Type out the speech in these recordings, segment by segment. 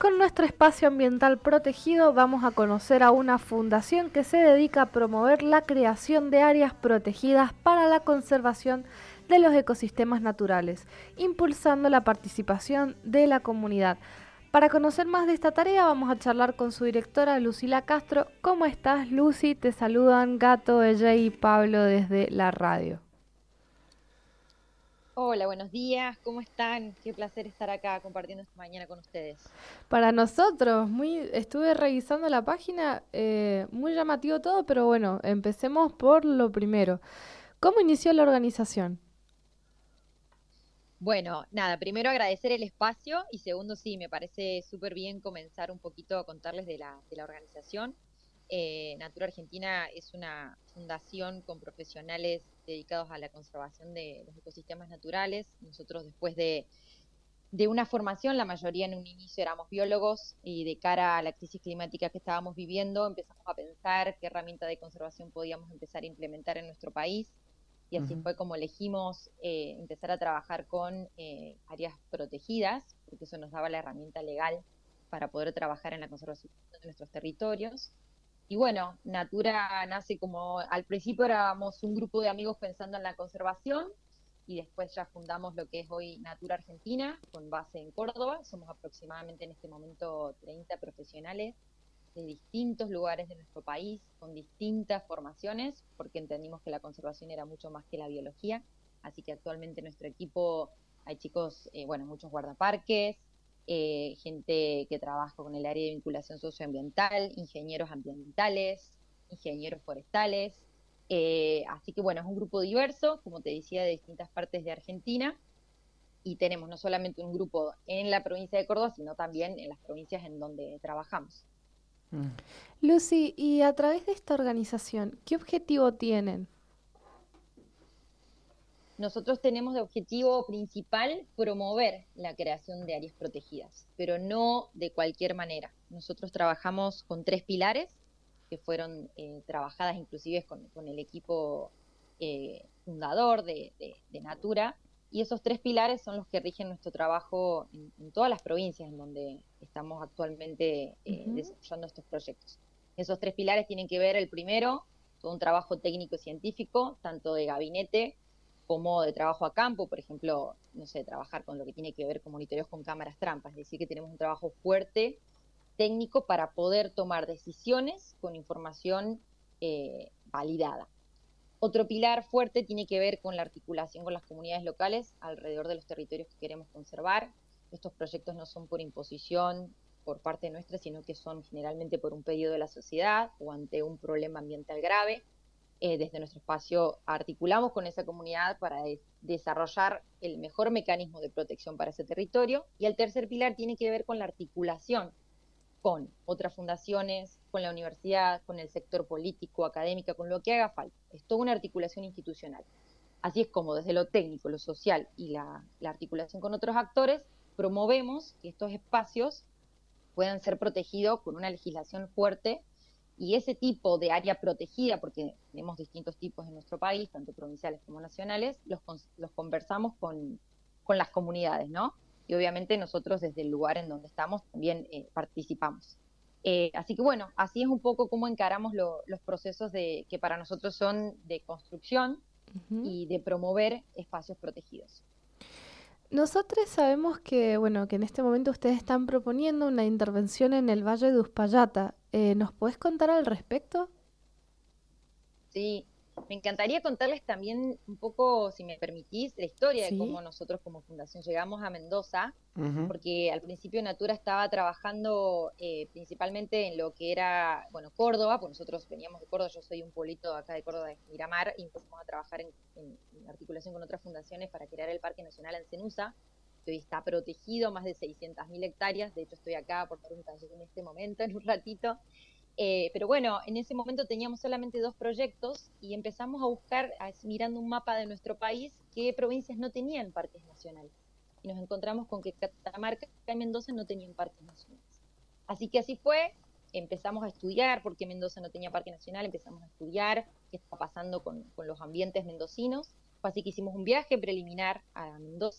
con nuestro espacio ambiental protegido vamos a conocer a una fundación que se dedica a promover la creación de áreas protegidas para la conservación de los ecosistemas naturales, impulsando la participación de la comunidad. Para conocer más de esta tarea vamos a charlar con su directora Lucila Castro. ¿Cómo estás, Lucy? Te saludan Gato, ella y Pablo desde la radio. Hola, buenos días, ¿cómo están? Qué placer estar acá compartiendo esta mañana con ustedes. Para nosotros, estuve revisando la página, muy llamativo todo, pero bueno, empecemos por lo primero. ¿Cómo inició la organización? Bueno, nada, primero agradecer el espacio y segundo, sí, me parece súper bien comenzar un poquito a contarles de la organización. Natura Argentina es una fundación con profesionales dedicados a la conservación de los ecosistemas naturales. Nosotros después de una formación, la mayoría en un inicio éramos biólogos y de cara a la crisis climática que estábamos viviendo, empezamos a pensar qué herramienta de conservación podíamos empezar a implementar en nuestro país y así Ujú. fue como elegimos empezar a trabajar con áreas protegidas, porque eso nos daba la herramienta legal para poder trabajar en la conservación de nuestros territorios. Y bueno, Natura nace como, al principio éramos un grupo de amigos pensando en la conservación y después ya fundamos lo que es hoy Natura Argentina, con base en Córdoba. Somos aproximadamente en este momento 30 profesionales de distintos lugares de nuestro país, con distintas formaciones, porque entendimos que la conservación era mucho más que la biología. Así que actualmente en nuestro equipo hay chicos, bueno, muchos guardaparques, gente que trabaja con el área de vinculación socioambiental, ingenieros ambientales, ingenieros forestales. Así que bueno, es un grupo diverso, como te decía, de distintas partes de Argentina. Y tenemos no solamente un grupo en la provincia de Córdoba, sino también en las provincias en donde trabajamos. Mm. Lucy, y a través de esta organización, ¿qué objetivo tienen? Nosotros tenemos de objetivo principal promover la creación de áreas protegidas, pero no de cualquier manera. Nosotros trabajamos con tres pilares que fueron trabajadas inclusive con el equipo fundador de Natura, y esos tres pilares son los que rigen nuestro trabajo en todas las provincias en donde estamos actualmente Ujú. desarrollando estos proyectos. Esos tres pilares tienen que ver, el primero, todo un trabajo técnico-científico, tanto de gabinete como de trabajo a campo, por ejemplo, no sé, trabajar con lo que tiene que ver con monitoreos con cámaras trampas, es decir, que tenemos un trabajo fuerte técnico para poder tomar decisiones con información validada. Otro pilar fuerte tiene que ver con la articulación con las comunidades locales alrededor de los territorios que queremos conservar. Estos proyectos no son por imposición por parte nuestra, sino que son generalmente por un pedido de la sociedad o ante un problema ambiental grave. Desde nuestro espacio articulamos con esa comunidad para desarrollar el mejor mecanismo de protección para ese territorio. Y el tercer pilar tiene que ver con la articulación con otras fundaciones, con la universidad, con el sector político, académica, con lo que haga falta. Es toda una articulación institucional. Así es como desde lo técnico, lo social y la articulación con otros actores, promovemos que estos espacios puedan ser protegidos con una legislación fuerte, y ese tipo de área protegida, porque tenemos distintos tipos en nuestro país, tanto provinciales como nacionales, los conversamos con las comunidades, ¿no? Y obviamente nosotros desde el lugar en donde estamos también participamos. Así que bueno, así es un poco cómo encaramos los procesos que para nosotros son de construcción Ujú. y de promover espacios protegidos. Nosotros sabemos que, bueno, que en este momento ustedes están proponiendo una intervención en el Valle de Uspallata. ¿Nos podés contar al respecto? Sí, me encantaría contarles también un poco, si me permitís, la historia de cómo Sí. nosotros como fundación llegamos a Mendoza, Ujú. porque al principio Natura estaba trabajando principalmente en lo que era, bueno, Córdoba, pues nosotros veníamos de Córdoba, yo soy un pueblito acá de Córdoba, de Miramar, y empezamos a trabajar en articulación con otras fundaciones para crear el Parque Nacional Ancenusa, que hoy está protegido, más de 600.000 hectáreas, de hecho estoy acá por dar un taller en este momento, en un ratito. Pero bueno, en ese momento teníamos solamente dos proyectos y empezamos a buscar, mirando un mapa de nuestro país, qué provincias no tenían parques nacionales. Y nos encontramos con que Catamarca y Mendoza no tenían parques nacionales. Así que así fue, empezamos a estudiar por qué Mendoza no tenía parque nacional, empezamos a estudiar qué está pasando con los ambientes mendocinos. Fue así que hicimos un viaje preliminar a Mendoza,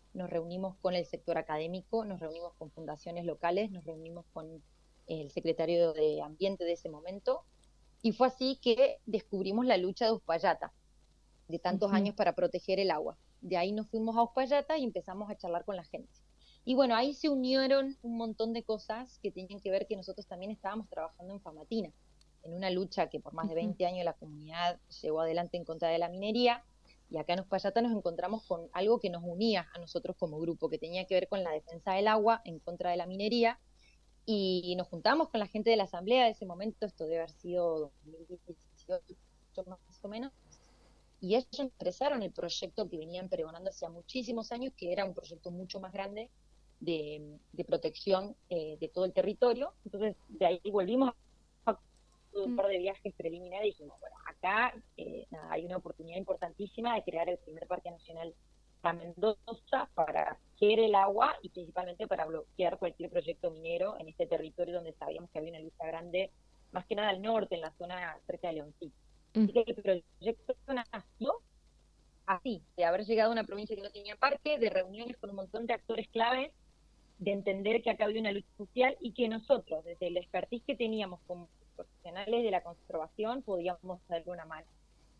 nos reunimos con el sector académico, nos reunimos con fundaciones locales, nos reunimos con el secretario de Ambiente de ese momento, y fue así que descubrimos la lucha de Uspallata, de tantos años para proteger el agua. De ahí nos fuimos a Uspallata y empezamos a charlar con la gente. Y bueno, ahí se unieron un montón de cosas que tenían que ver que nosotros también estábamos trabajando en Famatina, en una lucha que por más de 20 años la comunidad llevó adelante en contra de la minería, y acá en Uspallata nos encontramos con algo que nos unía a nosotros como grupo, que tenía que ver con la defensa del agua en contra de la minería, y nos juntamos con la gente de la asamblea de ese momento, esto debe haber sido 2018 más o menos, y ellos empezaron el proyecto que venían pregonando hacía muchísimos años, que era un proyecto mucho más grande de protección de todo el territorio. Entonces, de ahí volvimos a un par de viajes preliminares y dijimos, bueno, acá nada, hay una oportunidad importantísima de crear el primer parque nacional para Mendoza, para proteger el agua y principalmente para bloquear cualquier proyecto minero en este territorio donde sabíamos que había una lucha grande, más que nada al norte, en la zona cerca de Leoncito. Así que el proyecto nació así, de haber llegado a una provincia que no tenía parque, de reuniones con un montón de actores claves, de entender que acá había una lucha social y que nosotros, desde el expertise que teníamos como profesionales de la conservación, podíamos darle una mano.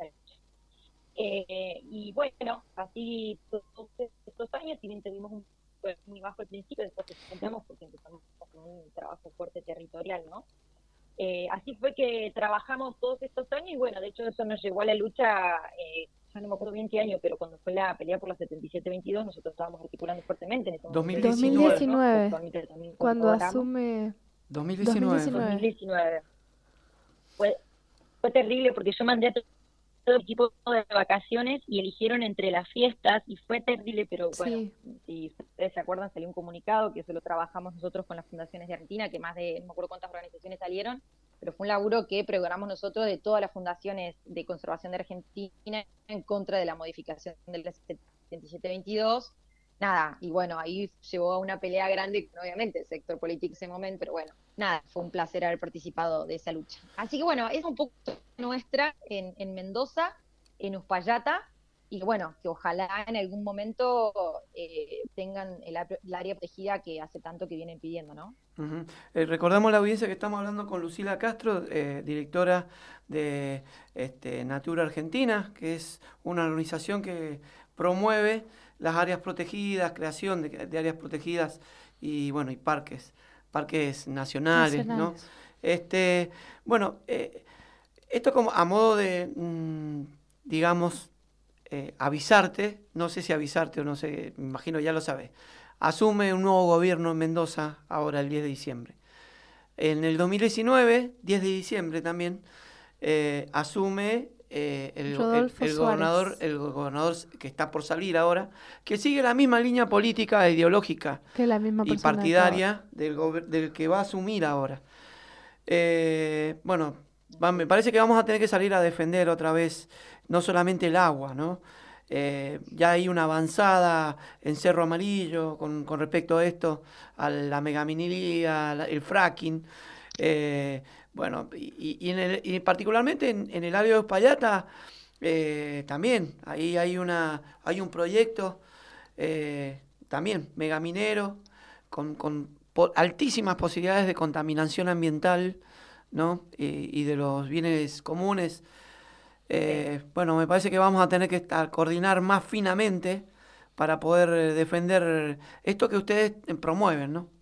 Y bueno, así todos estos años, si bien tuvimos un muy bajo al principio, después empezamos porque empezamos con un trabajo fuerte territorial, ¿no? Así fue que trabajamos todos estos años y bueno, de hecho eso nos llevó a la lucha, ya no me acuerdo bien qué año, pero cuando fue la pelea por la 77-22 nosotros estábamos articulando fuertemente en ese momento. 2019, ¿no? cuando asume... 2019. Fue terrible porque yo mandé a todo el equipo de vacaciones y eligieron entre las fiestas y fue terrible, pero bueno, si ustedes se acuerdan, salió un comunicado que eso lo trabajamos nosotros con las fundaciones de Argentina, que más de, no me acuerdo cuántas organizaciones salieron, pero fue un laburo que programamos nosotros de todas las fundaciones de conservación de Argentina en contra de la modificación del 7722. Nada, y bueno, ahí llevó a una pelea grande, obviamente, el sector político en ese momento, pero bueno, nada, fue un placer haber participado de esa lucha. Así que bueno, es un poco nuestra en Mendoza, en Uspallata, y bueno, que ojalá en algún momento tengan el área protegida que hace tanto que vienen pidiendo, ¿no? Recordamos a la audiencia que estamos hablando con Lucila Castro, directora de Natura Argentina, que es una organización que promueve las áreas protegidas, creación de áreas protegidas y bueno, y parques nacionales, ¿no? Bueno, esto como a modo de, digamos, avisarte, no sé si avisarte o no sé, me imagino ya lo sabes. Asume un nuevo gobierno en Mendoza ahora el 10 de diciembre. En el 2019, 10 de diciembre también, asume el gobernador que está por salir ahora, que sigue la misma línea política e ideológica que la misma y partidaria del que va a asumir ahora. Bueno, me parece que vamos a tener que salir a defender otra vez no solamente el agua, ¿no? Ya hay una avanzada en Cerro Amarillo con respecto a esto, a la megaminería, el fracking. Bueno, y particularmente en el área de Uspallata también, ahí hay un proyecto también megaminero con altísimas posibilidades de contaminación ambiental, ¿no? Y de los bienes comunes. Bueno, me parece que vamos a tener que coordinar más finamente para poder defender esto que ustedes promueven, ¿no?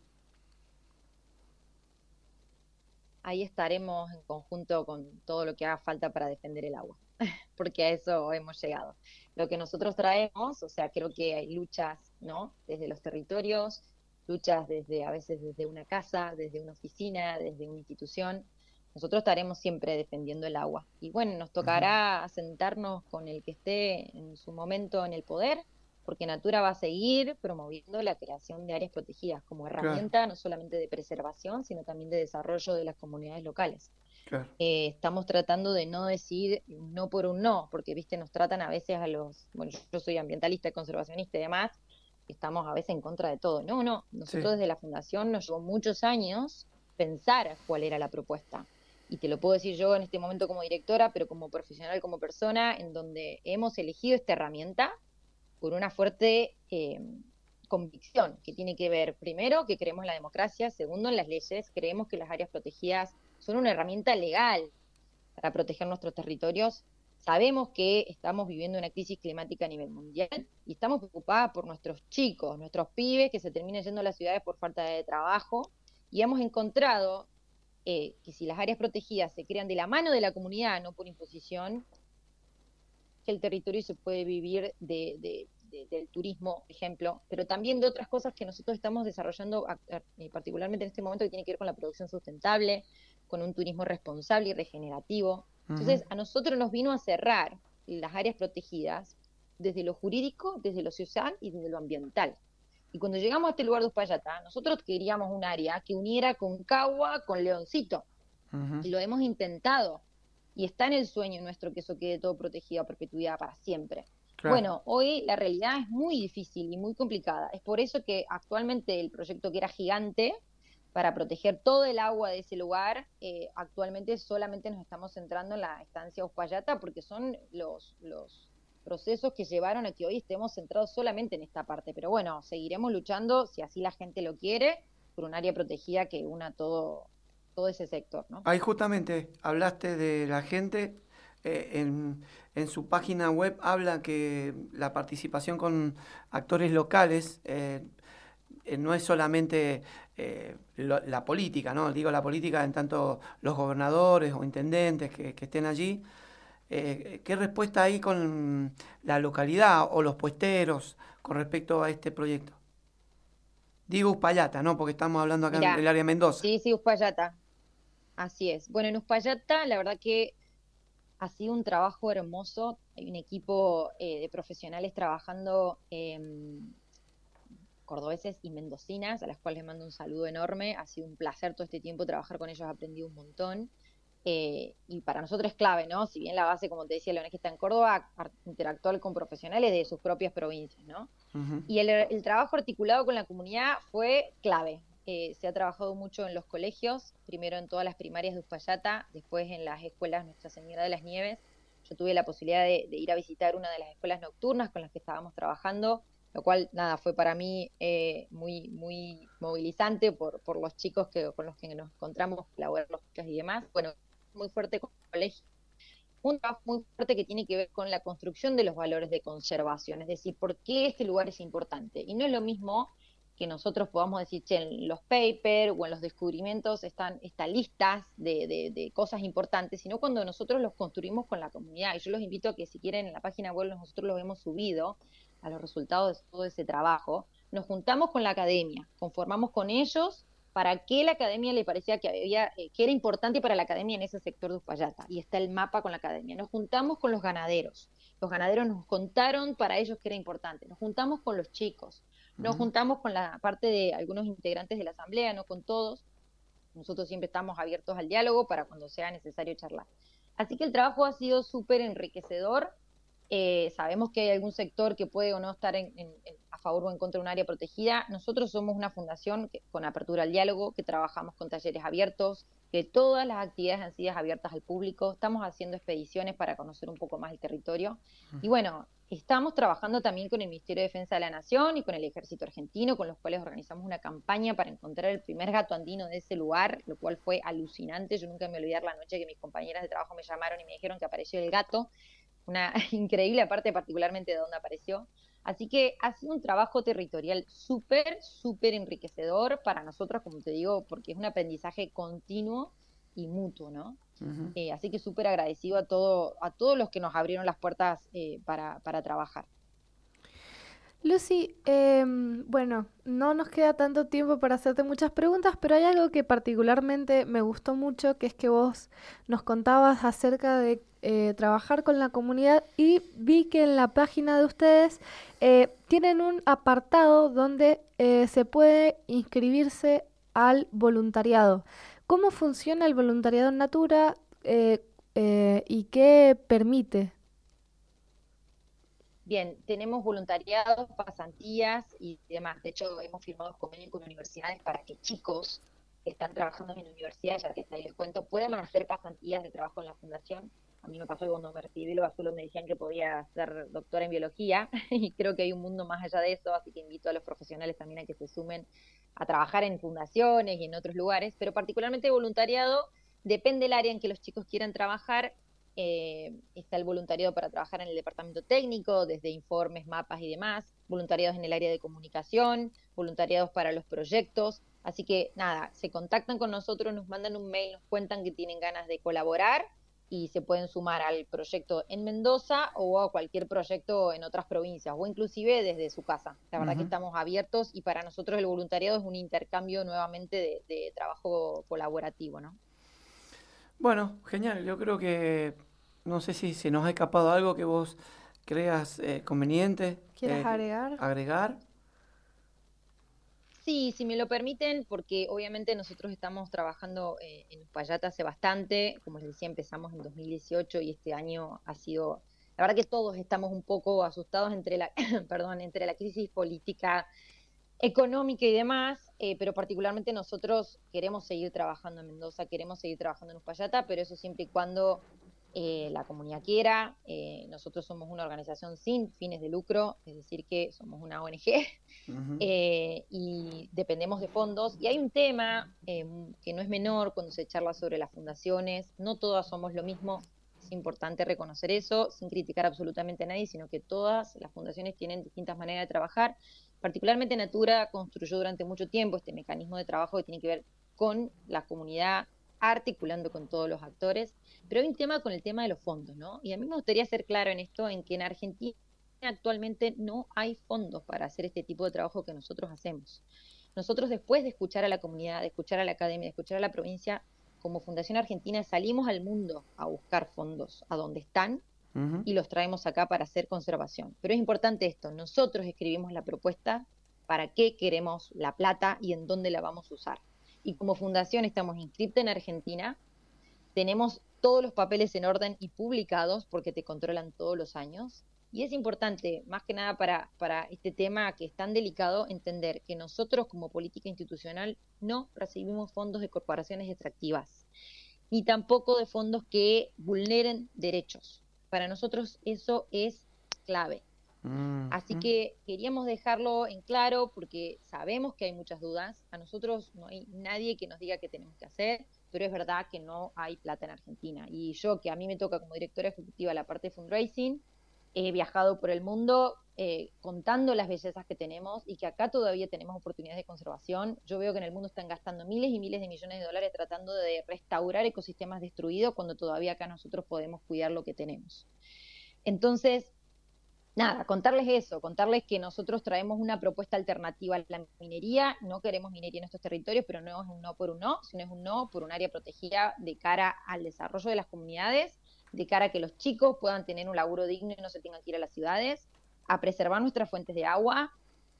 Ahí estaremos en conjunto con todo lo que haga falta para defender el agua, porque a eso hemos llegado. Lo que nosotros traemos, o sea, creo que hay luchas, ¿no? Desde los territorios, luchas a veces desde una casa, desde una oficina, desde una institución. Nosotros estaremos siempre defendiendo el agua. Y bueno, nos tocará sentarnos con el que esté en su momento en el poder, porque Natura va a seguir promoviendo la creación de áreas protegidas como herramienta no solamente de preservación, sino también de desarrollo de las comunidades locales. Claro. Estamos tratando de no decir no por un no, porque viste nos tratan a veces bueno, yo soy ambientalista, conservacionista y demás, estamos a veces en contra de todo. No, nosotros desde la Fundación nos llevó muchos años pensar cuál era la propuesta. Y te lo puedo decir yo en este momento como directora, pero como profesional, como persona, en donde hemos elegido esta herramienta por una fuerte convicción, que tiene que ver, primero, que creemos en la democracia, segundo, en las leyes, creemos que las áreas protegidas son una herramienta legal para proteger nuestros territorios. Sabemos que estamos viviendo una crisis climática a nivel mundial y estamos preocupadas por nuestros chicos, nuestros pibes que se terminen yendo a las ciudades por falta de trabajo, y hemos encontrado que si las áreas protegidas se crean de la mano de la comunidad, no por imposición, que el territorio se puede vivir del turismo, por ejemplo, pero también de otras cosas que nosotros estamos desarrollando, particularmente en este momento, que tiene que ver con la producción sustentable, con un turismo responsable y regenerativo. Entonces, a nosotros nos vino a cerrar las áreas protegidas desde lo jurídico, desde lo social y desde lo ambiental. Y cuando llegamos a este lugar de Uspallata, nosotros queríamos un área que uniera Concagua con Leoncito. Y lo hemos intentado. Y está en el sueño nuestro que eso quede todo protegido a perpetuidad para siempre. Claro. Bueno, hoy la realidad es muy difícil y muy complicada. Es por eso que actualmente el proyecto, que era gigante, para proteger todo el agua de ese lugar, actualmente solamente nos estamos centrando en la estancia Uspallata, porque son los procesos que llevaron a que hoy estemos centrados solamente en esta parte. Pero bueno, seguiremos luchando, si así la gente lo quiere, por un área protegida que una todo ese sector, ¿no? Ahí justamente hablaste de la gente. En su página web habla que la participación con actores locales no es solamente la política, ¿no? Digo la política en tanto los gobernadores o intendentes que estén allí. ¿Qué respuesta hay con la localidad o los puesteros con respecto a este proyecto? Digo Uspallata, ¿no? Porque estamos hablando acá en el área de Mendoza. Sí, Uspallata. Así es. Bueno, en Uspallata la verdad que ha sido un trabajo hermoso. Hay un equipo de profesionales trabajando, cordobeses y mendocinas, a las cuales les mando un saludo enorme. Ha sido un placer todo este tiempo trabajar con ellos, he aprendido un montón. Y para nosotros es clave, ¿no? Si bien la base, como te decía, la ONG está en Córdoba, interactuar con profesionales de sus propias provincias, ¿no? Y el trabajo articulado con la comunidad fue clave. Se ha trabajado mucho en los colegios, primero en todas las primarias de Uspallata, después en las escuelas Nuestra Señora de las Nieves. Yo tuve la posibilidad de ir a visitar una de las escuelas nocturnas con las que estábamos trabajando, lo cual, nada, fue para mí muy, muy movilizante por los chicos con los que nos encontramos, laborarlos y demás. Bueno, muy fuerte con el colegio. Un trabajo muy fuerte que tiene que ver con la construcción de los valores de conservación, es decir, por qué este lugar es importante. Y no es lo mismo que nosotros podamos decir, che, en los papers o en los descubrimientos están listas de cosas importantes, sino cuando nosotros los construimos con la comunidad. Y yo los invito a que, si quieren, en la página web nosotros los hemos subido a los resultados de todo ese trabajo. Nos juntamos con la academia, conformamos con ellos para qué la academia le parecía que era importante para la academia en ese sector de Uspallata, y está el mapa con la academia. Nos juntamos con los ganaderos nos contaron para ellos que era importante, nos juntamos con los chicos, nos juntamos con la parte de algunos integrantes de la asamblea, no con todos. Nosotros siempre estamos abiertos al diálogo para cuando sea necesario charlar. Así que el trabajo ha sido súper enriquecedor. Sabemos que hay algún sector que puede o no estar a favor o en contra de un área protegida. Nosotros somos una fundación con apertura al diálogo, que trabajamos con talleres abiertos, que todas las actividades han sido abiertas al público. Estamos haciendo expediciones para conocer un poco más el territorio. Y bueno, estamos trabajando también con el Ministerio de Defensa de la Nación y con el Ejército Argentino, con los cuales organizamos una campaña para encontrar el primer gato andino de ese lugar, lo cual fue alucinante. Yo nunca me olvidé la noche que mis compañeras de trabajo me llamaron y me dijeron que apareció el gato. Una increíble parte, particularmente de dónde apareció. Así que ha sido un trabajo territorial súper, súper enriquecedor para nosotros, como te digo, porque es un aprendizaje continuo y mutuo, ¿no? Así que súper agradecido a todos los que nos abrieron las puertas para trabajar. Lucy, bueno, no nos queda tanto tiempo para hacerte muchas preguntas, pero hay algo que particularmente me gustó mucho, que es que vos nos contabas acerca de trabajar con la comunidad, y vi que en la página de ustedes tienen un apartado donde se puede inscribirse al voluntariado. ¿Cómo funciona el voluntariado en Natura y qué permite? Bien, tenemos voluntariados, pasantías y demás. De hecho, hemos firmado convenios con universidades para que chicos que están trabajando en universidades, ya que les cuento, puedan hacer pasantías de trabajo en la fundación. A mí me pasó que cuando me recibí lo azul me decían que podía ser doctora en biología y creo que hay un mundo más allá de eso, así que invito a los profesionales también a que se sumen a trabajar en fundaciones y en otros lugares, pero particularmente voluntariado, depende del área en que los chicos quieran trabajar. Está el voluntariado para trabajar en el departamento técnico, desde informes, mapas y demás, voluntariados en el área de comunicación, voluntariados para los proyectos. Así que nada, se contactan con nosotros, nos mandan un mail, nos cuentan que tienen ganas de colaborar y se pueden sumar al proyecto en Mendoza o a cualquier proyecto en otras provincias o inclusive desde su casa. La verdad que estamos abiertos y para nosotros el voluntariado es un intercambio nuevamente de trabajo colaborativo, ¿no? Bueno, genial. Yo creo que no sé si se nos ha escapado algo que vos creas conveniente ¿Quieres agregar? agregar. Sí, si me lo permiten, porque obviamente nosotros estamos trabajando en Uspallata hace bastante, como les decía, empezamos en 2018 y este año ha sido, la verdad que todos estamos un poco asustados entre la, perdón, entre la crisis política, económica y demás, pero particularmente nosotros queremos seguir trabajando en Mendoza, queremos seguir trabajando en Uspallata, pero eso siempre y cuando la comunidad quiera. Nosotros somos una organización sin fines de lucro, es decir, que somos una ONG. Y dependemos de fondos. Y hay un tema que no es menor cuando se charla sobre las fundaciones, no todas somos lo mismo, es importante reconocer eso, sin criticar absolutamente a nadie, sino que todas las fundaciones tienen distintas maneras de trabajar. Particularmente Natura construyó durante mucho tiempo este mecanismo de trabajo que tiene que ver con la comunidad, articulando con todos los actores, pero hay un tema con el tema de los fondos, ¿no? Y a mí me gustaría ser claro en esto, en que en Argentina actualmente no hay fondos para hacer este tipo de trabajo que nosotros hacemos. Nosotros, después de escuchar a la comunidad, de escuchar a la academia, de escuchar a la provincia, como Fundación Argentina salimos al mundo a buscar fondos a donde están y los traemos acá para hacer conservación. Pero es importante esto, nosotros escribimos la propuesta, para qué queremos la plata y en dónde la vamos a usar. Y como fundación estamos inscriptos en Argentina, tenemos todos los papeles en orden y publicados porque te controlan todos los años. Y es importante, más que nada para este tema que es tan delicado, entender que nosotros como política institucional no recibimos fondos de corporaciones extractivas, ni tampoco de fondos que vulneren derechos. Para nosotros eso es clave. Así que queríamos dejarlo en claro porque sabemos que hay muchas dudas. A nosotros no hay nadie que nos diga qué tenemos que hacer, pero es verdad que no hay plata en Argentina. Y yo, que a mí me toca como directora ejecutiva la parte de fundraising, he viajado por el mundo contando las bellezas que tenemos y que acá todavía tenemos oportunidades de conservación. Yo veo que en el mundo están gastando miles y miles de millones de dólares tratando de restaurar ecosistemas destruidos cuando todavía acá nosotros podemos cuidar lo que tenemos. Entonces, nada, contarles eso, contarles que nosotros traemos una propuesta alternativa a la minería, no queremos minería en estos territorios, pero no es un no por un no, sino es un no por un área protegida de cara al desarrollo de las comunidades, de cara a que los chicos puedan tener un laburo digno y no se tengan que ir a las ciudades, a preservar nuestras fuentes de agua,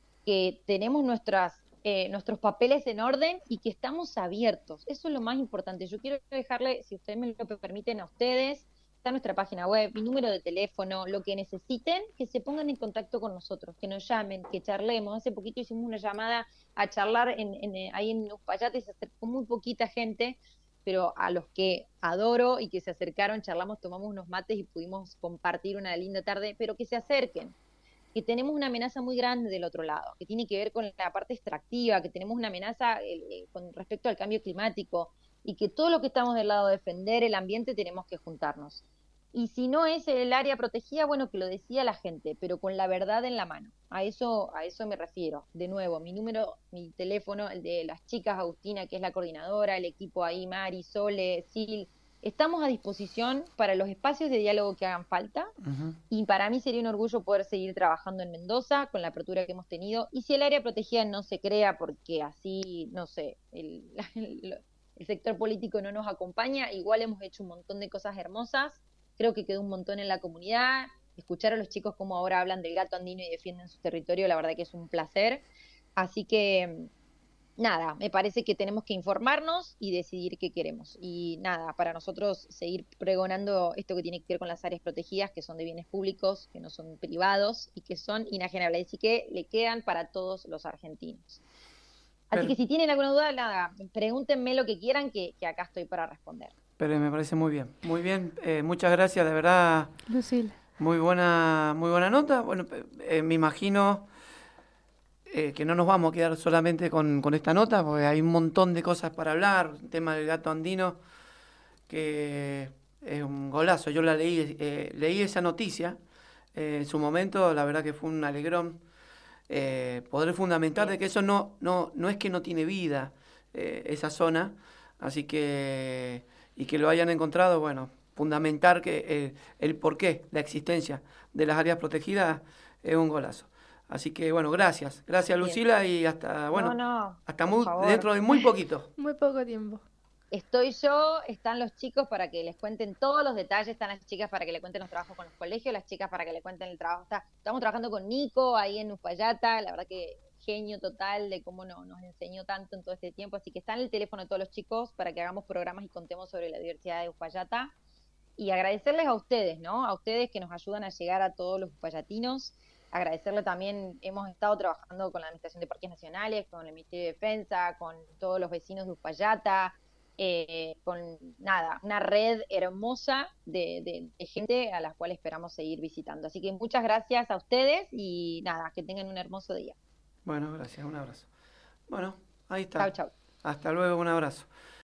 que tenemos nuestros papeles en orden y que estamos abiertos. Eso es lo más importante. Yo quiero dejarle, si ustedes me lo permiten, a ustedes, está nuestra página web, mi número de teléfono, lo que necesiten, que se pongan en contacto con nosotros, que nos llamen, que charlemos. Hace poquito hicimos una llamada a charlar ahí en Uspallata y se acercó muy poquita gente, pero a los que adoro y que se acercaron, charlamos, tomamos unos mates y pudimos compartir una linda tarde, pero que se acerquen, que tenemos una amenaza muy grande del otro lado, que tiene que ver con la parte extractiva, que tenemos una amenaza con respecto al cambio climático, y que todo lo que estamos del lado de defender el ambiente tenemos que juntarnos. Y si no es el área protegida, bueno, que lo decía la gente, pero con la verdad en la mano. A eso me refiero. De nuevo, mi número, mi teléfono, el de las chicas, Agustina, que es la coordinadora, el equipo ahí, Mari, Sole, Sil, estamos a disposición para los espacios de diálogo que hagan falta. Y para mí sería un orgullo poder seguir trabajando en Mendoza con la apertura que hemos tenido. Y si el área protegida no se crea porque así, no sé, el sector político no nos acompaña, igual hemos hecho un montón de cosas hermosas. Creo que quedó un montón en la comunidad. Escuchar a los chicos cómo ahora hablan del gato andino y defienden su territorio, la verdad que es un placer. Así que nada, me parece que tenemos que informarnos y decidir qué queremos. Y nada, para nosotros seguir pregonando esto que tiene que ver con las áreas protegidas, que son de bienes públicos, que no son privados y que son inajenables, así que le quedan para todos los argentinos. Así que si tienen alguna duda, nada, pregúntenme lo que quieran, que acá estoy para responder. pero me parece muy bien. Muy bien, muchas gracias, de verdad. Lucila. Muy buena nota. Bueno, me imagino que no nos vamos a quedar solamente con esta nota, porque hay un montón de cosas para hablar. El tema del gato andino, que es un golazo. Yo leí esa noticia en su momento, la verdad que fue un alegrón poder fundamentar de que eso no es que no tiene vida esa zona, así que, y que lo hayan encontrado, bueno, fundamentar que el porqué, la existencia de las áreas protegidas es un golazo. Así que bueno, gracias Lucila, y hasta, bueno, hasta dentro de muy poquito. Muy poco tiempo. Estoy yo, están los chicos para que les cuenten todos los detalles, están las chicas para que le cuenten los trabajos con los colegios, las chicas para que le cuenten el trabajo. Estamos trabajando con Nico ahí en Uspallata, la verdad que genio total de cómo nos enseñó tanto en todo este tiempo, así que está en el teléfono de todos los chicos para que hagamos programas y contemos sobre la diversidad de Uspallata. Y agradecerles a ustedes, ¿no? A ustedes que nos ayudan a llegar a todos los uspallatinos. Agradecerle también, hemos estado trabajando con la Administración de Parques Nacionales, con el Ministerio de Defensa, con todos los vecinos de Uspallata, con una red hermosa de gente a las cuales esperamos seguir visitando. Así que muchas gracias a ustedes y nada, que tengan un hermoso día. Bueno, gracias, un abrazo. Bueno, ahí está. Chau, chau. Hasta luego, un abrazo.